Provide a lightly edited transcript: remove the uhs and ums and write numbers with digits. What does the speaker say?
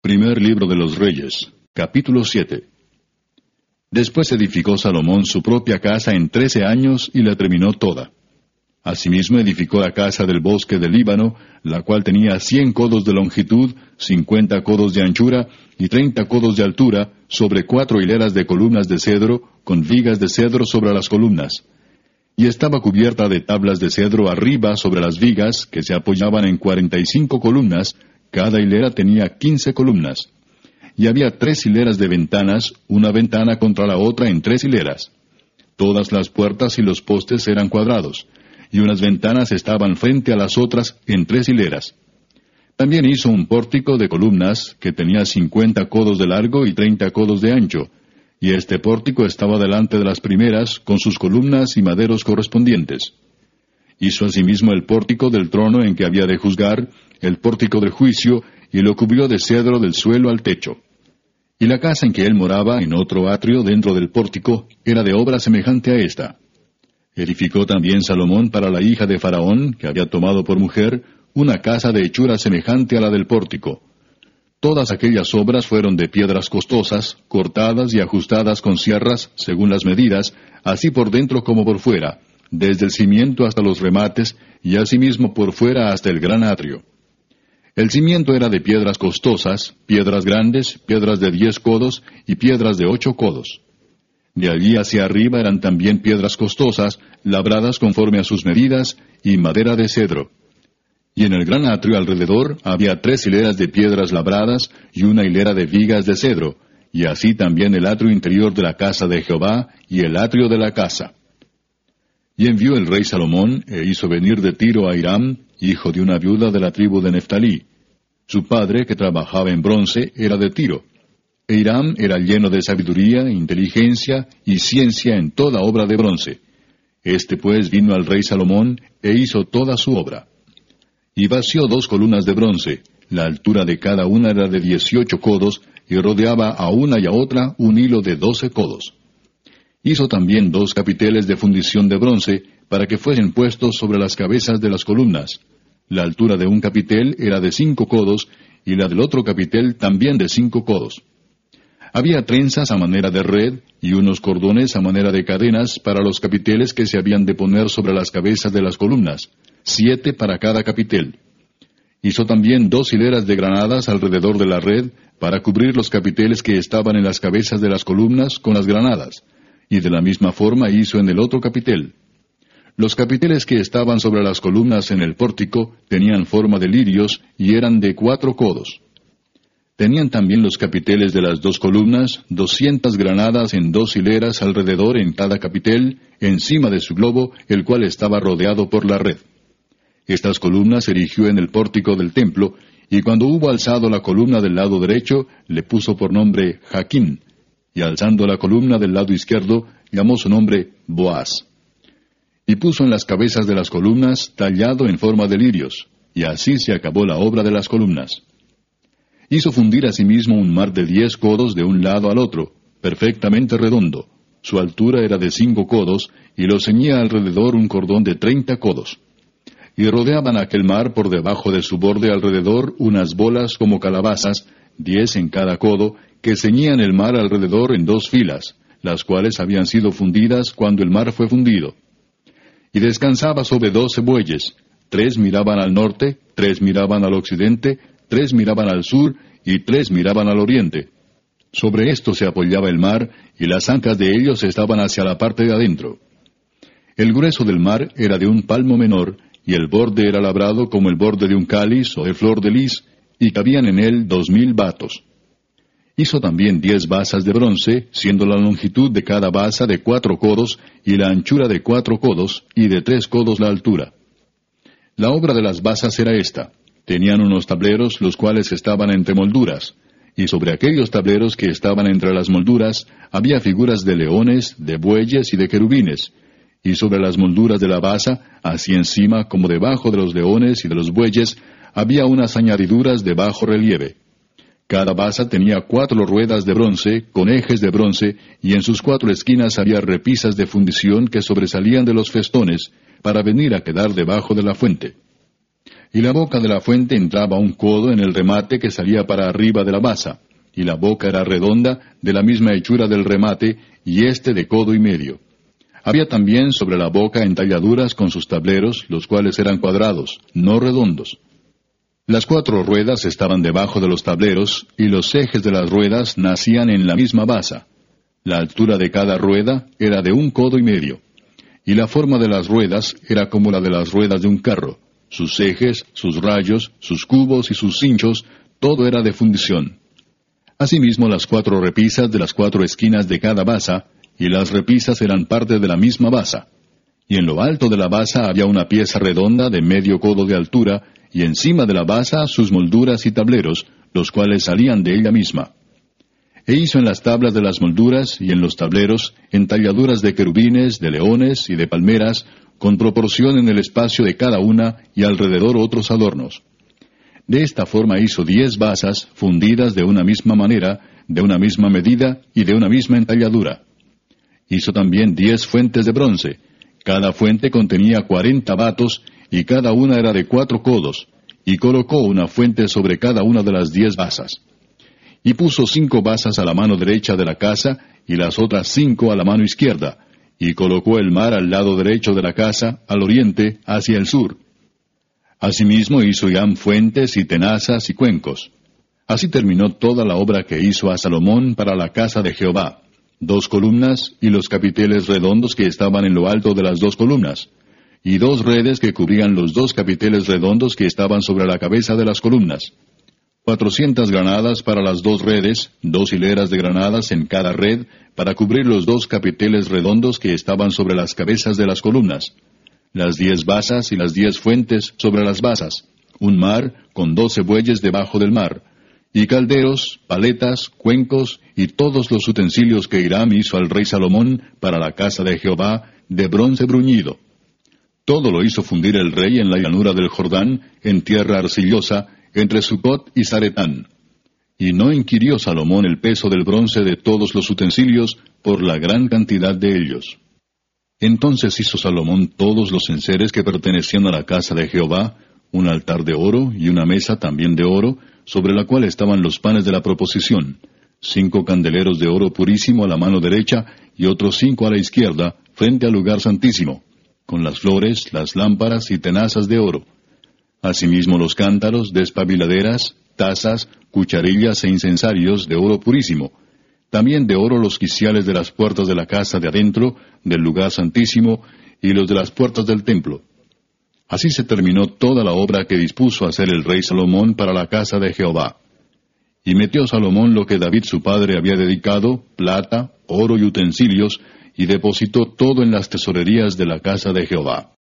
Primer libro de los Reyes, capítulo 7. Después edificó Salomón su propia casa en 13 años y la terminó toda. Asimismo edificó la casa del bosque del Líbano, la cual tenía 100 codos de longitud, 50 codos de anchura y 30 codos de altura, sobre 4 hileras de columnas de cedro, con vigas de cedro sobre las columnas. Y estaba cubierta de tablas de cedro arriba sobre las vigas, que se apoyaban en 45 columnas, cada hilera tenía 15 columnas. Y había 3 hileras de ventanas, una ventana contra la otra en 3 hileras. Todas las puertas y los postes eran cuadrados, y unas ventanas estaban frente a las otras en 3 hileras. También hizo un pórtico de columnas, que tenía 50 codos de largo y 30 codos de ancho, y este pórtico estaba delante de las primeras, con sus columnas y maderos correspondientes. Hizo asimismo el pórtico del trono en que había de juzgar, el pórtico del juicio, y lo cubrió de cedro del suelo al techo. Y la casa en que él moraba, en otro atrio dentro del pórtico, era de obra semejante a esta. Edificó también Salomón para la hija de Faraón, que había tomado por mujer, una casa de hechura semejante a la del pórtico. Todas aquellas obras fueron de piedras costosas, cortadas y ajustadas con sierras, según las medidas, así por dentro como por fuera, desde el cimiento hasta los remates, y asimismo por fuera hasta el gran atrio. El cimiento era de piedras costosas, piedras grandes, piedras de 10 codos y piedras de 8 codos. De allí hacia arriba eran también piedras costosas, labradas conforme a sus medidas, y madera de cedro. Y en el gran atrio alrededor había 3 hileras de piedras labradas y una hilera de vigas de cedro, y así también el atrio interior de la casa de Jehová y el atrio de la casa. Y envió el rey Salomón, e hizo venir de Tiro a Hiram, hijo de una viuda de la tribu de Neftalí. Su padre, que trabajaba en bronce, era de Tiro. E Hiram era lleno de sabiduría, inteligencia y ciencia en toda obra de bronce. Este pues vino al rey Salomón, e hizo toda su obra. Y vació 2 columnas de bronce, la altura de cada una era de 18 codos, y rodeaba a una y a otra un hilo de 12 codos. Hizo también 2 capiteles de fundición de bronce, para que fuesen puestos sobre las cabezas de las columnas. La altura de un capitel era de 5 codos, y la del otro capitel también de 5 codos. Había trenzas a manera de red, y unos cordones a manera de cadenas para los capiteles que se habían de poner sobre las cabezas de las columnas, 7 para cada capitel. Hizo también 2 hileras de granadas alrededor de la red, para cubrir los capiteles que estaban en las cabezas de las columnas con las granadas, y de la misma forma hizo en el otro capitel. Los capiteles que estaban sobre las columnas en el pórtico tenían forma de lirios y eran de 4 codos. Tenían también los capiteles de las 2 columnas 200 granadas en 2 hileras alrededor en cada capitel, encima de su globo, el cual estaba rodeado por la red. Estas columnas erigió en el pórtico del templo, y cuando hubo alzado la columna del lado derecho, le puso por nombre Jaquín, y alzando la columna del lado izquierdo, llamó su nombre Boaz. Y puso en las cabezas de las columnas tallado en forma de lirios, y así se acabó la obra de las columnas. Hizo fundir asimismo un mar de 10 codos de un lado al otro, perfectamente redondo. Su altura era de 5 codos, y lo ceñía alrededor un cordón de 30 codos. Y rodeaban aquel mar por debajo de su borde alrededor unas bolas como calabazas, 10 en cada codo, que ceñían el mar alrededor en 2 filas, las cuales habían sido fundidas cuando el mar fue fundido. Y descansaba sobre 12 bueyes, 3 miraban al norte, 3 miraban al occidente, 3 miraban al sur, y 3 miraban al oriente. Sobre esto se apoyaba el mar, y las ancas de ellos estaban hacia la parte de adentro. El grueso del mar era de un palmo menor, y el borde era labrado como el borde de un cáliz o de flor de lis, y cabían en él 2000 batos. Hizo también 10 basas de bronce, siendo la longitud de cada basa de 4 codos, y la anchura de 4 codos, y de 3 codos la altura. La obra de las basas era esta. Tenían unos tableros, los cuales estaban entre molduras, y sobre aquellos tableros que estaban entre las molduras, había figuras de leones, de bueyes y de querubines, y sobre las molduras de la basa, así encima como debajo de los leones y de los bueyes, había unas añadiduras de bajo relieve. Cada basa tenía 4 ruedas de bronce, con ejes de bronce, y en sus 4 esquinas había repisas de fundición que sobresalían de los festones, para venir a quedar debajo de la fuente. Y la boca de la fuente entraba un codo en el remate que salía para arriba de la basa, y la boca era redonda, de la misma hechura del remate, y éste de codo y medio. Había también sobre la boca entalladuras con sus tableros, los cuales eran cuadrados, no redondos. Las 4 ruedas estaban debajo de los tableros, y los ejes de las ruedas nacían en la misma basa. La altura de cada rueda era de 1 codo y medio. Y la forma de las ruedas era como la de las ruedas de un carro. Sus ejes, sus rayos, sus cubos y sus cinchos, todo era de fundición. Asimismo, las 4 repisas de las 4 esquinas de cada basa, y las repisas eran parte de la misma basa. Y en lo alto de la basa había una pieza redonda de medio codo de altura, y encima de la basa sus molduras y tableros, los cuales salían de ella misma. E hizo en las tablas de las molduras y en los tableros entalladuras de querubines, de leones y de palmeras, con proporción en el espacio de cada una, y alrededor otros adornos. De esta forma hizo 10 basas, fundidas de una misma manera, de una misma medida y de una misma entalladura. Hizo también 10 fuentes de bronce. Cada fuente contenía 40 batos, y cada una era de 4 codos, y colocó una fuente sobre cada una de las 10 basas. Y puso 5 basas a la mano derecha de la casa, y las otras 5 a la mano izquierda, y colocó el mar al lado derecho de la casa, al oriente, hacia el sur. Asimismo hizo Hiram fuentes y tenazas y cuencos. Así terminó toda la obra que hizo a Salomón para la casa de Jehová: 2 columnas y los capiteles redondos que estaban en lo alto de las 2 columnas, y 2 redes que cubrían los 2 capiteles redondos que estaban sobre la cabeza de las columnas. 400 granadas para las 2 redes, 2 hileras de granadas en cada red, para cubrir los 2 capiteles redondos que estaban sobre las cabezas de las columnas. Las 10 basas y las 10 fuentes sobre las basas. Un mar con 12 bueyes debajo del mar. Y calderos, paletas, cuencos y todos los utensilios que Hiram hizo al rey Salomón para la casa de Jehová, de bronce bruñido. Todo lo hizo fundir el rey en la llanura del Jordán, en tierra arcillosa, entre Sucot y Zaretán. Y no inquirió Salomón el peso del bronce de todos los utensilios, por la gran cantidad de ellos. Entonces hizo Salomón todos los enseres que pertenecían a la casa de Jehová, un altar de oro y una mesa también de oro, sobre la cual estaban los panes de la proposición, 5 candeleros de oro purísimo a la mano derecha, y otros 5 a la izquierda, frente al lugar santísimo, con las flores, las lámparas y tenazas de oro. Asimismo los cántaros, despabiladeras, tazas, cucharillas e incensarios de oro purísimo. También de oro los quiciales de las puertas de la casa de adentro, del lugar santísimo, y los de las puertas del templo. Así se terminó toda la obra que dispuso hacer el rey Salomón para la casa de Jehová. Y metió Salomón lo que David su padre había dedicado, plata, oro y utensilios, y depositó todo en las tesorerías de la casa de Jehová.